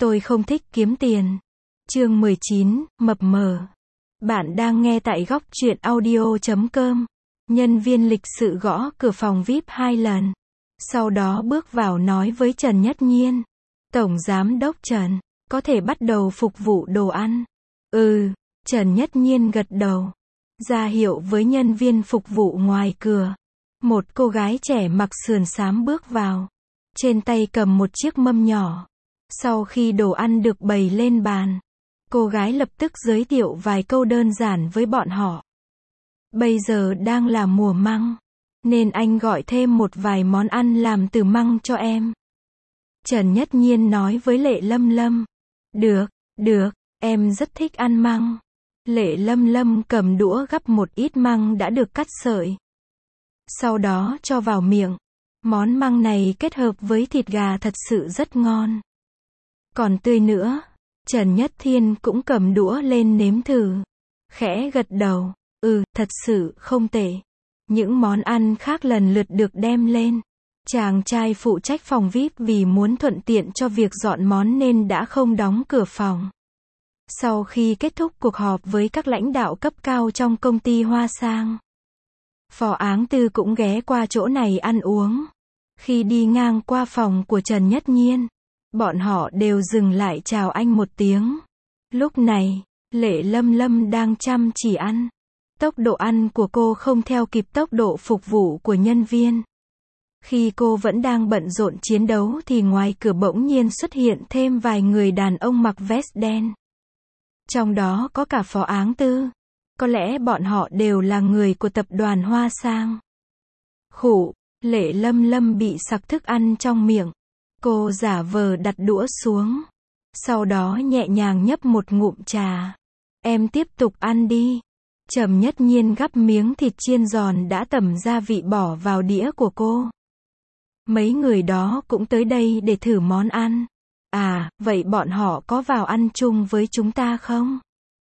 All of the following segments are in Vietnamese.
Tôi không thích kiếm tiền. Chương 19, mập mờ. Bạn đang nghe tại góc truyện audio.com. Nhân viên lịch sự gõ cửa phòng VIP 2 lần. Sau đó bước vào nói với Trần Nhất Nhiên. Tổng Giám đốc Trần, có thể bắt đầu phục vụ đồ ăn. Trần Nhất Nhiên gật đầu. Ra hiệu với nhân viên phục vụ ngoài cửa. Một cô gái trẻ mặc sườn xám bước vào. Trên tay cầm một chiếc mâm nhỏ. Sau khi đồ ăn được bày lên bàn, cô gái lập tức giới thiệu vài câu đơn giản với bọn họ. Bây giờ đang là mùa măng, nên anh gọi thêm một vài món ăn làm từ măng cho em. Trần Nhất Nhiên nói với Lệ Lâm Lâm. Được, em rất thích ăn măng. Lệ Lâm Lâm cầm đũa gắp một ít măng đã được cắt sợi. Sau đó cho vào miệng. Món măng này kết hợp với thịt gà thật sự rất ngon. Còn tươi nữa. Trần Nhất Thiên cũng cầm đũa lên nếm thử. Khẽ gật đầu. Thật sự không tệ. Những món ăn khác lần lượt được đem lên. Chàng trai phụ trách phòng VIP vì muốn thuận tiện cho việc dọn món nên đã không đóng cửa phòng. Sau khi kết thúc cuộc họp với các lãnh đạo cấp cao trong công ty Hoa Sang, Phó Áng Tư cũng ghé qua chỗ này ăn uống. Khi đi ngang qua phòng của Trần Nhất Nhiên, bọn họ đều dừng lại chào anh một tiếng. Lúc này, Lệ Lâm Lâm đang chăm chỉ ăn. Tốc độ ăn của cô không theo kịp tốc độ phục vụ của nhân viên. Khi cô vẫn đang bận rộn chiến đấu thì ngoài cửa bỗng nhiên xuất hiện thêm vài người đàn ông mặc vest đen. Trong đó có cả Phó Áng Tư. Có lẽ bọn họ đều là người của tập đoàn Hoa Sang. Khụ, Lệ Lâm Lâm bị sặc thức ăn trong miệng. Cô giả vờ đặt đũa xuống. Sau đó nhẹ nhàng nhấp một ngụm trà. Em tiếp tục ăn đi. Trầm Nhất Nhiên gắp miếng thịt chiên giòn đã tẩm gia vị bỏ vào đĩa của cô. Mấy người đó cũng tới đây để thử món ăn. Vậy bọn họ có vào ăn chung với chúng ta không?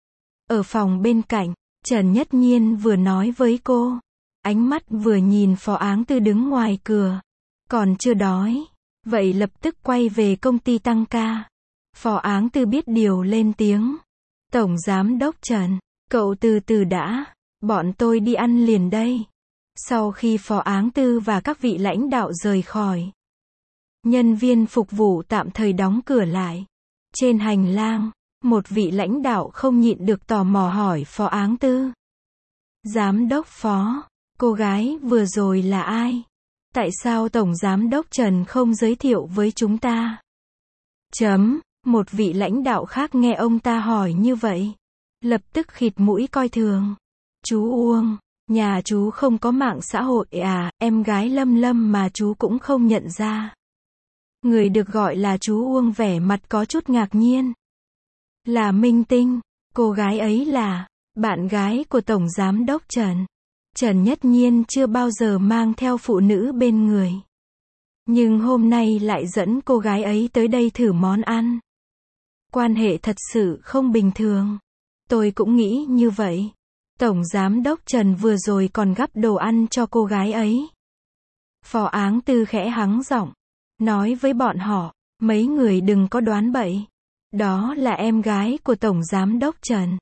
Ở phòng bên cạnh, Trần Nhất Nhiên vừa nói với cô. Ánh mắt vừa nhìn Phó Áng Tư đứng ngoài cửa. Còn chưa đói. Vậy lập tức quay về công ty tăng ca. Phó Áng Tư biết điều lên tiếng. Tổng Giám đốc Trần, cậu từ từ đã. Bọn tôi đi ăn liền đây. Sau khi Phó Áng Tư và các vị lãnh đạo rời khỏi, nhân viên phục vụ tạm thời đóng cửa lại. Trên hành lang, một vị lãnh đạo không nhịn được tò mò hỏi Phó Áng Tư. Giám đốc Phó, cô gái vừa rồi là ai? Tại sao Tổng Giám đốc Trần không giới thiệu với chúng ta? Một vị lãnh đạo khác nghe ông ta hỏi như vậy, lập tức khịt mũi coi thường. Chú Uông, nhà chú không có mạng xã hội à? Em gái Lâm Lâm mà chú cũng không nhận ra. Người được gọi là chú Uông vẻ mặt có chút ngạc nhiên. Là Minh Tinh, cô gái ấy là bạn gái của Tổng Giám đốc Trần. Trần Nhất Nhiên chưa bao giờ mang theo phụ nữ bên người. Nhưng hôm nay lại dẫn cô gái ấy tới đây thử món ăn. Quan hệ thật sự không bình thường. Tôi cũng nghĩ như vậy. Tổng Giám đốc Trần vừa rồi còn gắp đồ ăn cho cô gái ấy. Phó Áng Tư khẽ hắng giọng, nói với bọn họ, mấy người đừng có đoán bậy. Đó là em gái của Tổng Giám đốc Trần.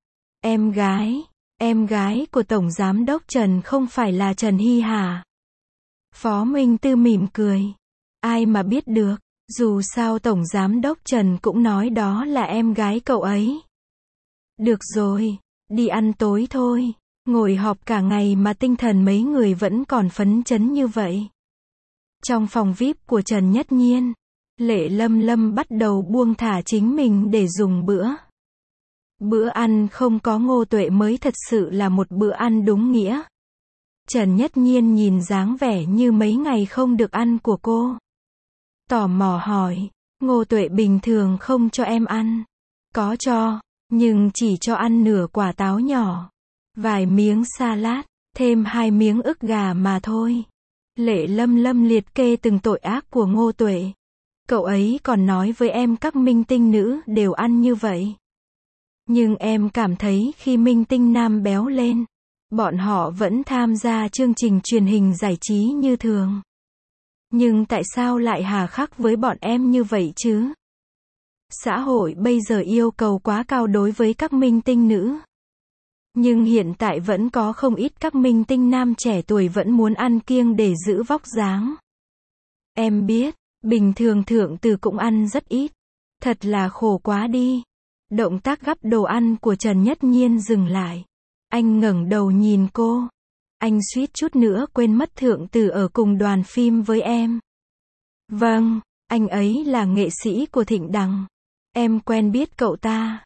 Em gái của Tổng Giám đốc Trần không phải là Trần Hy hả? Phó Minh Tư mỉm cười. Ai mà biết được, dù sao Tổng Giám đốc Trần cũng nói đó là em gái cậu ấy. Được rồi, đi ăn tối thôi. Ngồi họp cả ngày mà tinh thần mấy người vẫn còn phấn chấn như vậy. Trong phòng VIP của Trần Nhất Nhiên, Lệ Lâm Lâm bắt đầu buông thả chính mình để dùng bữa. Bữa ăn không có Ngô Tuệ mới thật sự là một bữa ăn đúng nghĩa. Trần Nhất Nhiên nhìn dáng vẻ như mấy ngày không được ăn của cô. Tò mò hỏi, Ngô Tuệ bình thường không cho em ăn. Có cho, nhưng chỉ cho ăn nửa quả táo nhỏ, vài miếng salad, thêm 2 miếng ức gà mà thôi. Lệ Lâm Lâm liệt kê từng tội ác của Ngô Tuệ. Cậu ấy còn nói với em các minh tinh nữ đều ăn như vậy. Nhưng em cảm thấy khi minh tinh nam béo lên, bọn họ vẫn tham gia chương trình truyền hình giải trí như thường. Nhưng tại sao lại hà khắc với bọn em như vậy chứ? Xã hội bây giờ yêu cầu quá cao đối với các minh tinh nữ. Nhưng hiện tại vẫn có không ít các minh tinh nam trẻ tuổi vẫn muốn ăn kiêng để giữ vóc dáng. Em biết, bình thường Thượng Từ cũng ăn rất ít. Thật là khổ quá đi. Động tác gắp đồ ăn của Trần Nhất Nhiên dừng lại. Anh ngẩng đầu nhìn cô. Anh suýt chút nữa quên mất Thượng Từ ở cùng đoàn phim với em. Vâng, anh ấy là nghệ sĩ của Thịnh Đằng. Em quen biết cậu ta.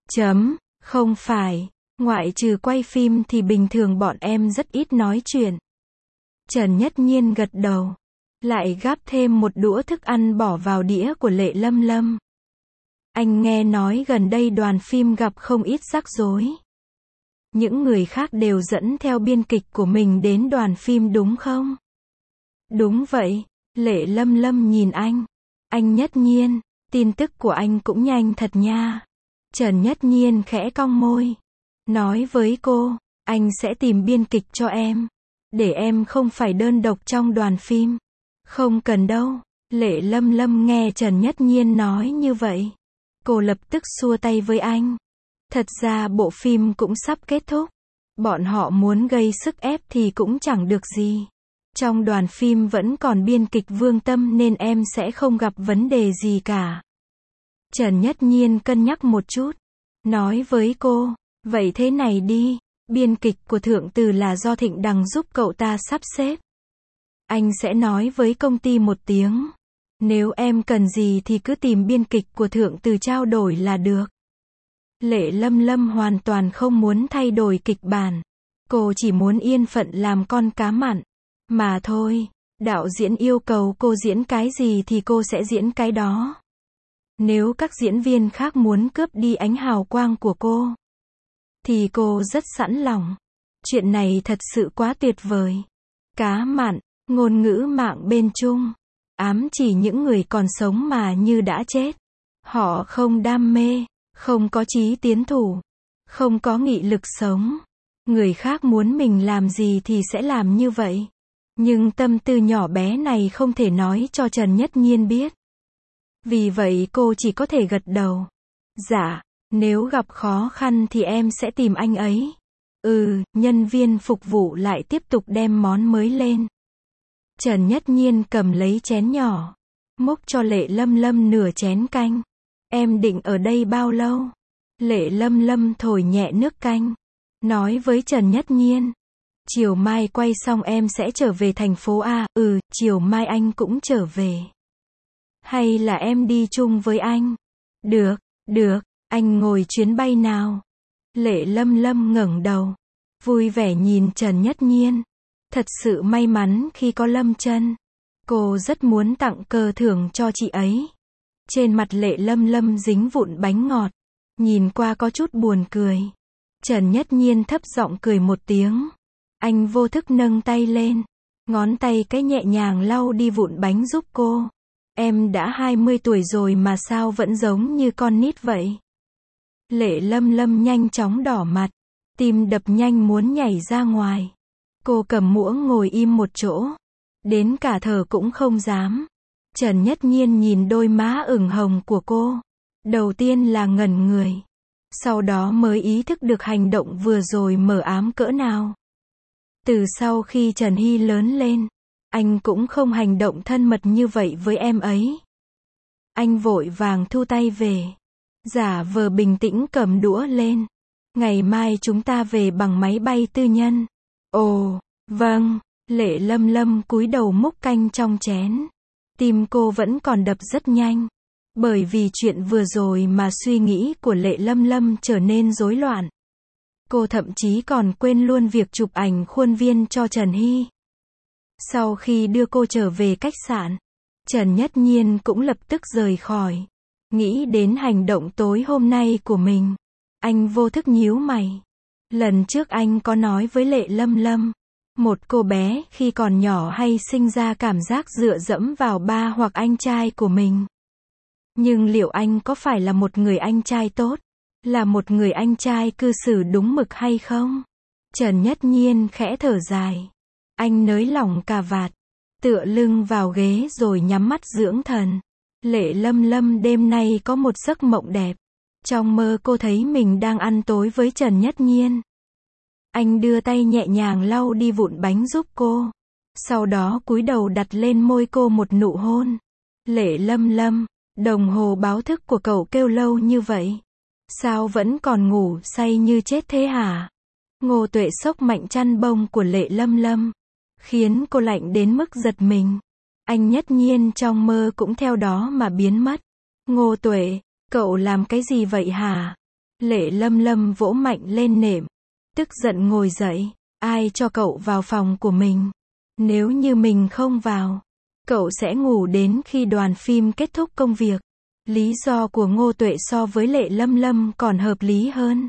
Không phải, ngoại trừ quay phim thì bình thường bọn em rất ít nói chuyện. Trần Nhất Nhiên gật đầu. Lại gắp thêm một đũa thức ăn bỏ vào đĩa của Lệ Lâm Lâm. Anh nghe nói gần đây đoàn phim gặp không ít rắc rối. Những người khác đều dẫn theo biên kịch của mình đến đoàn phim đúng không? Đúng vậy, Lệ Lâm Lâm nhìn anh. Anh Nhất Nhiên, tin tức của anh cũng nhanh thật nha. Trần Nhất Nhiên khẽ cong môi. Nói với cô, anh sẽ tìm biên kịch cho em. Để em không phải đơn độc trong đoàn phim. Không cần đâu. Lệ Lâm Lâm nghe Trần Nhất Nhiên nói như vậy. Cô lập tức xua tay với anh. Thật ra bộ phim cũng sắp kết thúc. Bọn họ muốn gây sức ép thì cũng chẳng được gì. Trong đoàn phim vẫn còn biên kịch Vương Tâm nên em sẽ không gặp vấn đề gì cả. Trần Nhất Nhiên cân nhắc một chút. Nói với cô, vậy thế này đi, biên kịch của Thượng Từ là do Thịnh Đằng giúp cậu ta sắp xếp. Anh sẽ nói với công ty một tiếng. Nếu em cần gì thì cứ tìm biên kịch của Thượng Từ trao đổi là được. Lệ Lâm Lâm hoàn toàn không muốn thay đổi kịch bản. Cô chỉ muốn yên phận làm con cá mặn. Mà thôi, đạo diễn yêu cầu cô diễn cái gì thì cô sẽ diễn cái đó. Nếu các diễn viên khác muốn cướp đi ánh hào quang của cô, thì cô rất sẵn lòng. Chuyện này thật sự quá tuyệt vời. Cá mặn, ngôn ngữ mạng bên Trung, ám chỉ những người còn sống mà như đã chết. Họ không đam mê, không có chí tiến thủ, không có nghị lực sống. Người khác muốn mình làm gì thì sẽ làm như vậy. Nhưng tâm tư nhỏ bé này không thể nói cho Trần Nhất Nhiên biết. Vì vậy cô chỉ có thể gật đầu. Dạ, nếu gặp khó khăn thì em sẽ tìm anh ấy. Nhân viên phục vụ lại tiếp tục đem món mới lên. Trần Nhất Nhiên cầm lấy chén nhỏ, múc cho Lệ Lâm Lâm nửa chén canh. Em định ở đây bao lâu? Lệ Lâm Lâm thổi nhẹ nước canh, nói với Trần Nhất Nhiên. Chiều mai quay xong em sẽ trở về thành phố A. Chiều mai anh cũng trở về. Hay là em đi chung với anh? Được, anh ngồi chuyến bay nào? Lệ Lâm Lâm ngẩng đầu, vui vẻ nhìn Trần Nhất Nhiên. Thật sự may mắn khi có Lâm Chân. Cô rất muốn tặng cờ thưởng cho chị ấy. Trên mặt Lệ Lâm Lâm dính vụn bánh ngọt. Nhìn qua có chút buồn cười. Trần Nhất Nhiên thấp giọng cười một tiếng. Anh vô thức nâng tay lên. Ngón tay cái nhẹ nhàng lau đi vụn bánh giúp cô. Em đã 20 tuổi rồi mà sao vẫn giống như con nít vậy? Lệ Lâm Lâm nhanh chóng đỏ mặt. Tim đập nhanh muốn nhảy ra ngoài. Cô cầm muỗng ngồi im một chỗ. Đến cả thở cũng không dám. Trần Nhất Nhiên nhìn đôi má ửng hồng của cô. Đầu tiên là ngẩn người. Sau đó mới ý thức được hành động vừa rồi mờ ám cỡ nào. Từ sau khi Trần Hy lớn lên, anh cũng không hành động thân mật như vậy với em ấy. Anh vội vàng thu tay về. Giả vờ bình tĩnh cầm đũa lên. Ngày mai chúng ta về bằng máy bay tư nhân. Ồ, vâng. Lệ Lâm Lâm cúi đầu múc canh trong chén. Tim cô vẫn còn đập rất nhanh. Bởi vì chuyện vừa rồi mà suy nghĩ của Lệ Lâm Lâm trở nên rối loạn. Cô thậm chí còn quên luôn việc chụp ảnh khuôn viên cho Trần Hy. Sau khi đưa cô trở về khách sạn, Trần Nhất Nhiên cũng lập tức rời khỏi. Nghĩ đến hành động tối hôm nay của mình, anh vô thức nhíu mày. Lần trước anh có nói với Lệ Lâm Lâm, một cô bé khi còn nhỏ hay sinh ra cảm giác dựa dẫm vào ba hoặc anh trai của mình. Nhưng liệu anh có phải là một người anh trai tốt? Là một người anh trai cư xử đúng mực hay không? Trần Nhất Nhiên khẽ thở dài. Anh nới lỏng cà vạt, tựa lưng vào ghế rồi nhắm mắt dưỡng thần. Lệ Lâm Lâm đêm nay có một giấc mộng đẹp. Trong mơ cô thấy mình đang ăn tối với Trần Nhất Nhiên. Anh đưa tay nhẹ nhàng lau đi vụn bánh giúp cô. Sau đó cúi đầu đặt lên môi cô một nụ hôn. Lệ Lâm Lâm, đồng hồ báo thức của cậu kêu lâu như vậy. Sao vẫn còn ngủ say như chết thế hả? Ngô Tuệ xốc mạnh chăn bông của Lệ Lâm Lâm, khiến cô lạnh đến mức giật mình. Anh Nhất Nhiên trong mơ cũng theo đó mà biến mất. Ngô Tuệ, cậu làm cái gì vậy hả? Lệ Lâm Lâm vỗ mạnh lên nệm, tức giận ngồi dậy. Ai cho cậu vào phòng của mình? Nếu như mình không vào, cậu sẽ ngủ đến khi đoàn phim kết thúc công việc. Lý do của Ngô Tuệ so với Lệ Lâm Lâm còn hợp lý hơn.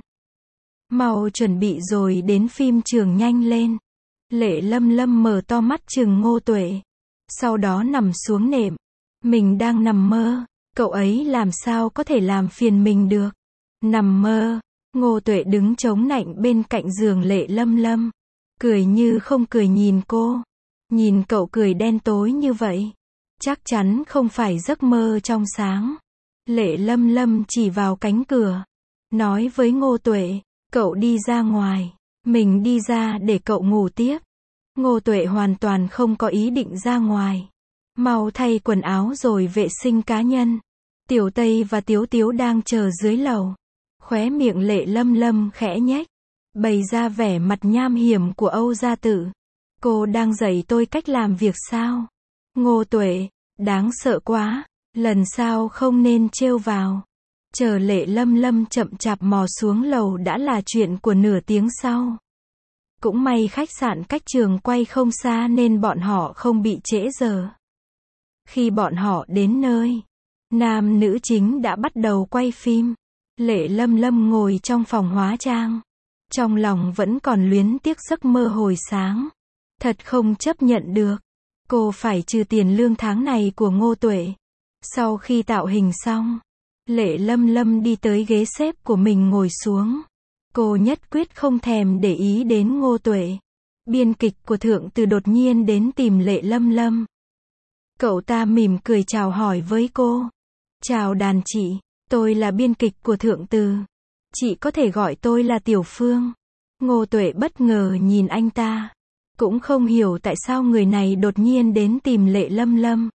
Mau chuẩn bị rồi đến phim trường nhanh lên. Lệ Lâm Lâm mở to mắt trừng Ngô Tuệ. Sau đó nằm xuống nệm. Mình đang nằm mơ. Cậu ấy làm sao có thể làm phiền mình được? Nằm mơ. Ngô Tuệ đứng chống nạnh bên cạnh giường Lệ Lâm Lâm. Cười như không cười nhìn cô. Nhìn cậu cười đen tối như vậy. Chắc chắn không phải giấc mơ trong sáng. Lệ Lâm Lâm chỉ vào cánh cửa. Nói với Ngô Tuệ, cậu đi ra ngoài. Mình đi ra để cậu ngủ tiếp. Ngô Tuệ hoàn toàn không có ý định ra ngoài. Mau thay quần áo rồi vệ sinh cá nhân. Tiểu Tây và Tiếu Tiếu đang chờ dưới lầu. Khóe miệng Lệ Lâm Lâm khẽ nhếch, bày ra vẻ mặt nham hiểm của Âu gia tử. Cô đang dạy tôi cách làm việc sao? Ngô Tuệ, đáng sợ quá. Lần sau không nên trêu vào. Chờ Lệ Lâm Lâm chậm chạp mò xuống lầu đã là chuyện của nửa tiếng sau. Cũng may khách sạn cách trường quay không xa nên bọn họ không bị trễ giờ. Khi bọn họ đến nơi, nam nữ chính đã bắt đầu quay phim. Lệ Lâm Lâm ngồi trong phòng hóa trang. Trong lòng vẫn còn luyến tiếc giấc mơ hồi sáng. Thật không chấp nhận được. Cô phải trừ tiền lương tháng này của Ngô Tuệ. Sau khi tạo hình xong, Lệ Lâm Lâm đi tới ghế xếp của mình ngồi xuống. Cô nhất quyết không thèm để ý đến Ngô Tuệ. Biên kịch của Thượng Từ đột nhiên đến tìm Lệ Lâm Lâm. Cậu ta mỉm cười chào hỏi với cô. Chào đàn chị, tôi là biên kịch của Thượng Từ. Chị có thể gọi tôi là Tiểu Phương. Ngô Tuệ bất ngờ nhìn anh ta. Cũng không hiểu tại sao người này đột nhiên đến tìm Lệ Lâm Lâm.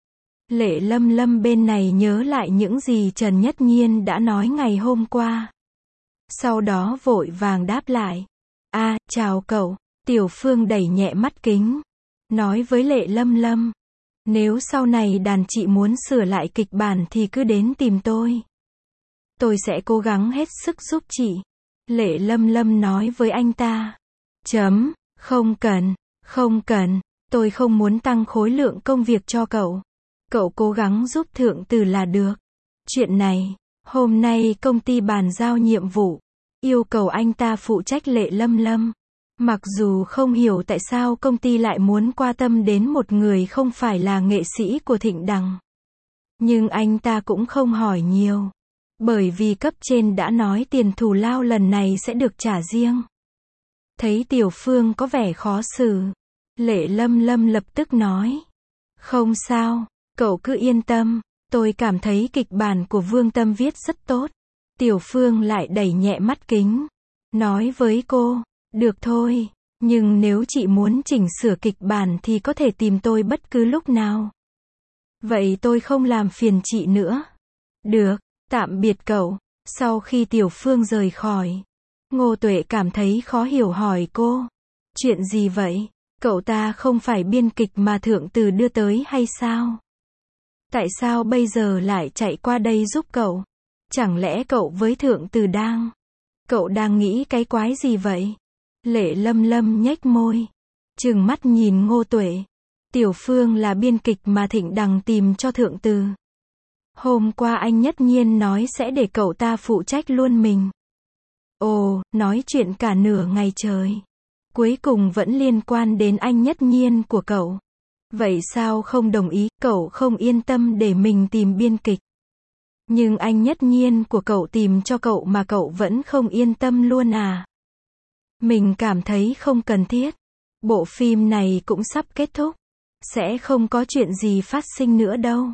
Lệ Lâm Lâm bên này nhớ lại những gì Trần Nhất Nhiên đã nói ngày hôm qua. Sau đó vội vàng đáp lại. Chào cậu. Tiểu Phương đẩy nhẹ mắt kính. Nói với Lệ Lâm Lâm. Nếu sau này đàn chị muốn sửa lại kịch bản thì cứ đến tìm tôi. Tôi sẽ cố gắng hết sức giúp chị. Lệ Lâm Lâm nói với anh ta. Không cần. Tôi không muốn tăng khối lượng công việc cho cậu. Cậu cố gắng giúp Thượng Từ là được. Chuyện này, hôm nay công ty bàn giao nhiệm vụ. Yêu cầu anh ta phụ trách Lệ Lâm Lâm. Mặc dù không hiểu tại sao công ty lại muốn quan tâm đến một người không phải là nghệ sĩ của Thịnh Đằng. Nhưng anh ta cũng không hỏi nhiều. Bởi vì cấp trên đã nói tiền thù lao lần này sẽ được trả riêng. Thấy Tiểu Phương có vẻ khó xử. Lệ Lâm Lâm lập tức nói. Không sao, cậu cứ yên tâm. Tôi cảm thấy kịch bản của Vương Tâm viết rất tốt. Tiểu Phương lại đẩy nhẹ mắt kính. Nói với cô. Được thôi, nhưng nếu chị muốn chỉnh sửa kịch bản thì có thể tìm tôi bất cứ lúc nào. Vậy tôi không làm phiền chị nữa. Được, tạm biệt cậu. Sau khi Tiểu Phương rời khỏi, Ngô Tuệ cảm thấy khó hiểu hỏi cô. Chuyện gì vậy? Cậu ta không phải biên kịch mà Thượng Từ đưa tới hay sao? Tại sao bây giờ lại chạy qua đây giúp cậu? Chẳng lẽ cậu với Thượng Từ Cậu đang nghĩ cái quái gì vậy? Lệ Lâm Lâm nhếch môi, trừng mắt nhìn Ngô Tuệ. Tiểu Phương là biên kịch mà Thịnh Đằng tìm cho Thượng Từ. Hôm qua anh Nhất Nhiên nói sẽ để cậu ta phụ trách luôn mình. Ồ, nói chuyện cả nửa ngày trời. Cuối cùng vẫn liên quan đến anh Nhất Nhiên của cậu. Vậy sao không đồng ý? Cậu không yên tâm để mình tìm biên kịch. Nhưng anh Nhất Nhiên của cậu tìm cho cậu mà cậu vẫn không yên tâm luôn à? Mình cảm thấy không cần thiết. Bộ phim này cũng sắp kết thúc. Sẽ không có chuyện gì phát sinh nữa đâu.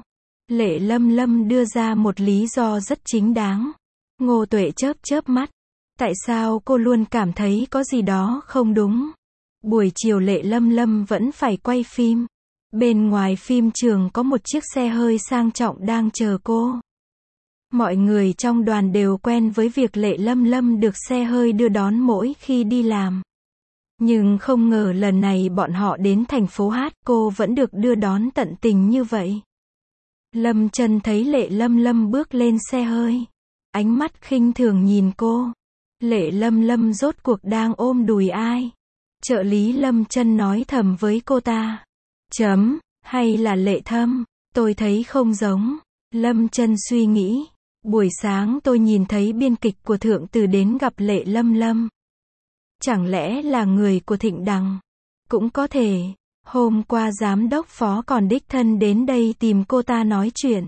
Lệ Lâm Lâm đưa ra một lý do rất chính đáng. Ngô Tuệ chớp chớp mắt. Tại sao cô luôn cảm thấy có gì đó không đúng? Buổi chiều Lệ Lâm Lâm vẫn phải quay phim. Bên ngoài phim trường có một chiếc xe hơi sang trọng đang chờ cô. Mọi người trong đoàn đều quen với việc Lệ Lâm Lâm được xe hơi đưa đón mỗi khi đi làm. Nhưng không ngờ lần này bọn họ đến thành phố Hát, cô vẫn được đưa đón tận tình như vậy. Lâm Chân thấy Lệ Lâm Lâm bước lên xe hơi. Ánh mắt khinh thường nhìn cô. Lệ Lâm Lâm rốt cuộc đang ôm đùi ai? Trợ lý Lâm Chân nói thầm với cô ta. Hay là Lệ Thâm? Tôi thấy không giống. Lâm Chân suy nghĩ. Buổi sáng tôi nhìn thấy biên kịch của Thượng Từ đến gặp Lệ Lâm Lâm. Chẳng lẽ là người của Thịnh Đằng? Cũng có thể. Hôm qua giám đốc phó còn đích thân đến đây tìm cô ta nói chuyện.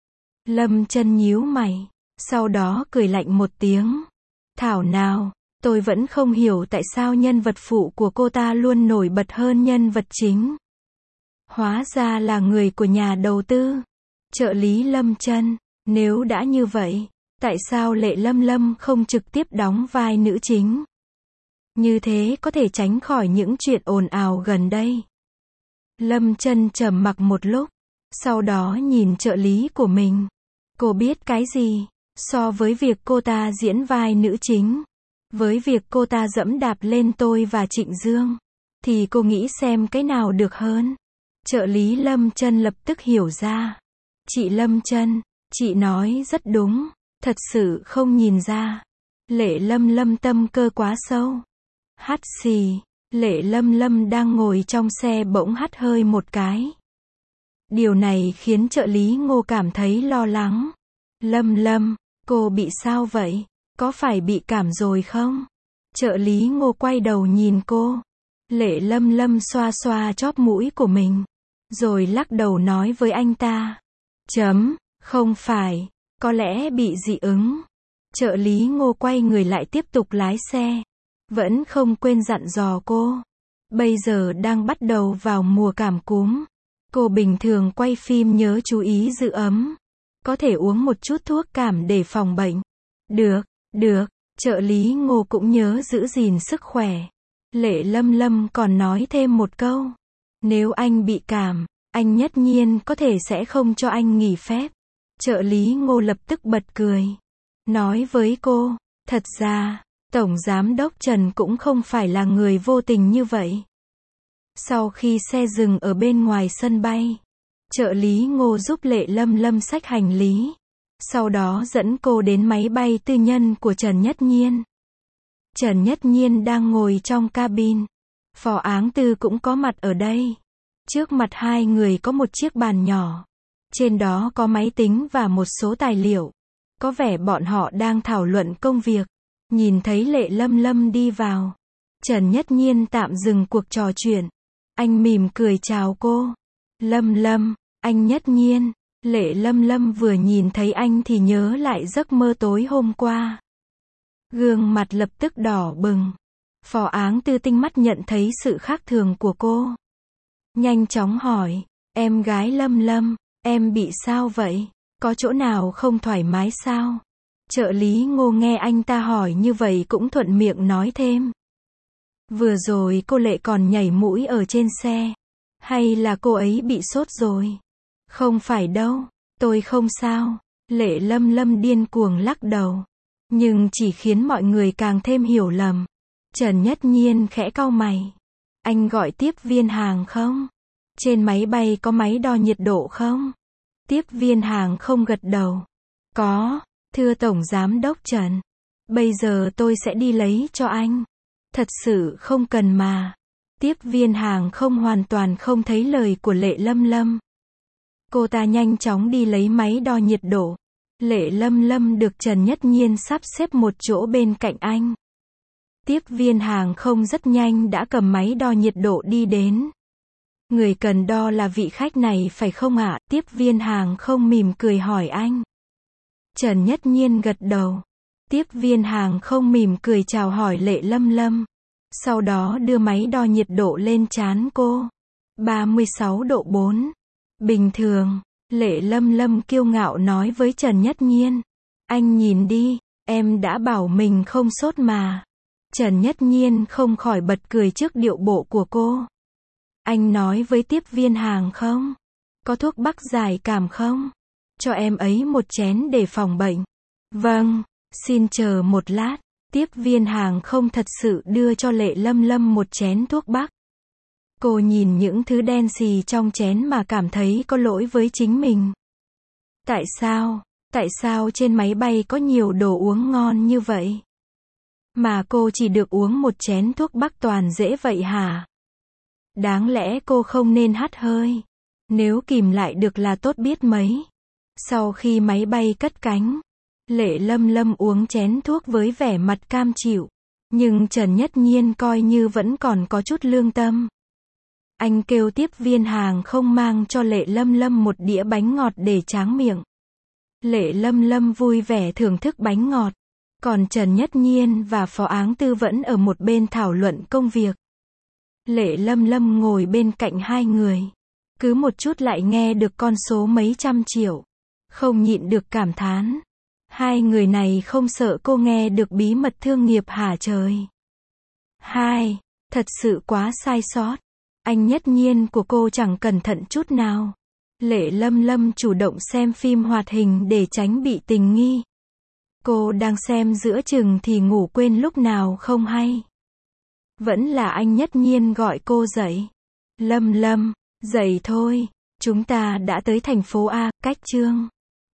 Lâm Chân nhíu mày. Sau đó cười lạnh một tiếng. Thảo nào, tôi vẫn không hiểu tại sao nhân vật phụ của cô ta luôn nổi bật hơn nhân vật chính. Hóa ra là người của nhà đầu tư. Trợ lý Lâm Chân, nếu đã như vậy, tại sao Lệ Lâm Lâm không trực tiếp đóng vai nữ chính? Như thế có thể tránh khỏi những chuyện ồn ào gần đây. Lâm Chân trầm mặc một lúc, sau đó nhìn trợ lý của mình. Cô biết cái gì? So với việc cô ta diễn vai nữ chính, với việc cô ta dẫm đạp lên tôi và Trịnh Dương, thì cô nghĩ xem cái nào được hơn? Trợ lý Lâm Chân lập tức hiểu ra. Chị Lâm Chân, chị nói rất đúng, thật sự không nhìn ra. Lệ Lâm Lâm tâm cơ quá sâu. Hắt xì, Lệ Lâm Lâm đang ngồi trong xe bỗng hắt hơi một cái. Điều này khiến trợ lý Ngô cảm thấy lo lắng. Lâm Lâm, cô bị sao vậy? Có phải bị cảm rồi không? Trợ lý Ngô quay đầu nhìn cô. Lệ Lâm Lâm xoa xoa chóp mũi của mình, rồi lắc đầu nói với anh ta. Không phải, có lẽ bị dị ứng. Trợ lý Ngô quay người lại tiếp tục lái xe. Vẫn không quên dặn dò cô. Bây giờ đang bắt đầu vào mùa cảm cúm. Cô bình thường quay phim nhớ chú ý giữ ấm. Có thể uống một chút thuốc cảm để phòng bệnh. Được, trợ lý Ngô cũng nhớ giữ gìn sức khỏe. Lệ Lâm Lâm còn nói thêm một câu. Nếu anh bị cảm, anh Nhất Nhiên có thể sẽ không cho anh nghỉ phép. Trợ lý Ngô lập tức bật cười. Nói với cô, thật ra, Tổng Giám đốc Trần cũng không phải là người vô tình như vậy. Sau khi xe dừng ở bên ngoài sân bay, trợ lý Ngô giúp Lệ Lâm Lâm xách hành lý. Sau đó dẫn cô đến máy bay tư nhân của Trần Nhất Nhiên. Trần Nhất Nhiên đang ngồi trong cabin. Phó Áng Tư cũng có mặt ở đây. Trước mặt hai người có một chiếc bàn nhỏ. Trên đó có máy tính và một số tài liệu. Có vẻ bọn họ đang thảo luận công việc. Nhìn thấy Lệ Lâm Lâm đi vào, Trần Nhất Nhiên tạm dừng cuộc trò chuyện. Anh mỉm cười chào cô. Lâm Lâm, anh Nhất Nhiên. Lệ Lâm Lâm vừa nhìn thấy anh thì nhớ lại giấc mơ tối hôm qua. Gương mặt lập tức đỏ bừng. Phó Áng Tư tinh mắt nhận thấy sự khác thường của cô. Nhanh chóng hỏi, em gái Lâm Lâm, em bị sao vậy? Có chỗ nào không thoải mái sao? Trợ lý Ngô nghe anh ta hỏi như vậy cũng thuận miệng nói thêm. Vừa rồi cô Lệ còn nhảy mũi ở trên xe. Hay là cô ấy bị sốt rồi? Không phải đâu, tôi không sao. Lệ Lâm Lâm điên cuồng lắc đầu. Nhưng chỉ khiến mọi người càng thêm hiểu lầm. Trần Nhất Nhiên khẽ cau mày. Anh gọi tiếp viên hàng không? Trên máy bay có máy đo nhiệt độ không? Tiếp viên hàng không gật đầu. Có, thưa Tổng Giám đốc Trần. Bây giờ tôi sẽ đi lấy cho anh. Thật sự không cần mà. Tiếp viên hàng không hoàn toàn không thấy lời của Lệ Lâm Lâm. Cô ta nhanh chóng đi lấy máy đo nhiệt độ. Lệ Lâm Lâm được Trần Nhất Nhiên sắp xếp một chỗ bên cạnh anh. Tiếp viên hàng không rất nhanh đã cầm máy đo nhiệt độ đi đến. Người cần đo là vị khách này phải không ạ? Tiếp viên hàng không mỉm cười hỏi anh. Trần Nhất Nhiên gật đầu. Tiếp viên hàng không mỉm cười chào hỏi Lệ Lâm Lâm. Sau đó đưa máy đo nhiệt độ lên trán cô. 36 độ 4. Bình thường. Lệ Lâm Lâm kiêu ngạo nói với Trần Nhất Nhiên. Anh nhìn đi, em đã bảo mình không sốt mà. Trần Nhất Nhiên không khỏi bật cười trước điệu bộ của cô. Anh nói với tiếp viên hàng không? Có thuốc bắc giải cảm không? Cho em ấy một chén để phòng bệnh. Vâng, xin chờ một lát. Tiếp viên hàng không thật sự đưa cho Lệ Lâm Lâm một chén thuốc bắc. Cô nhìn những thứ đen xì trong chén mà cảm thấy có lỗi với chính mình. Tại sao trên máy bay có nhiều đồ uống ngon như vậy? Mà cô chỉ được uống một chén thuốc bắc toàn dễ vậy hả? Đáng lẽ cô không nên hắt hơi. Nếu kìm lại được là tốt biết mấy. Sau khi máy bay cất cánh, Lệ Lâm Lâm uống chén thuốc với vẻ mặt cam chịu. Nhưng Trần Nhất Nhiên coi như vẫn còn có chút lương tâm. Anh kêu tiếp viên hàng không mang cho Lệ Lâm Lâm một đĩa bánh ngọt để tráng miệng. Lệ Lâm Lâm vui vẻ thưởng thức bánh ngọt. Còn Trần Nhất Nhiên và Phó Áng Tư vẫn ở một bên thảo luận công việc. Lệ Lâm Lâm ngồi bên cạnh hai người. Cứ một chút lại nghe được con số mấy trăm triệu. Không nhịn được cảm thán. Hai người này không sợ cô nghe được bí mật thương nghiệp hả trời? Thật sự quá sai sót. Anh Nhất Nhiên của cô chẳng cẩn thận chút nào. Lệ Lâm Lâm chủ động xem phim hoạt hình để tránh bị tình nghi. Cô đang xem giữa chừng thì ngủ quên lúc nào không hay. Vẫn là anh Nhất Nhiên gọi cô dậy. Lâm Lâm, dậy thôi, chúng ta đã tới thành phố A, cách Trương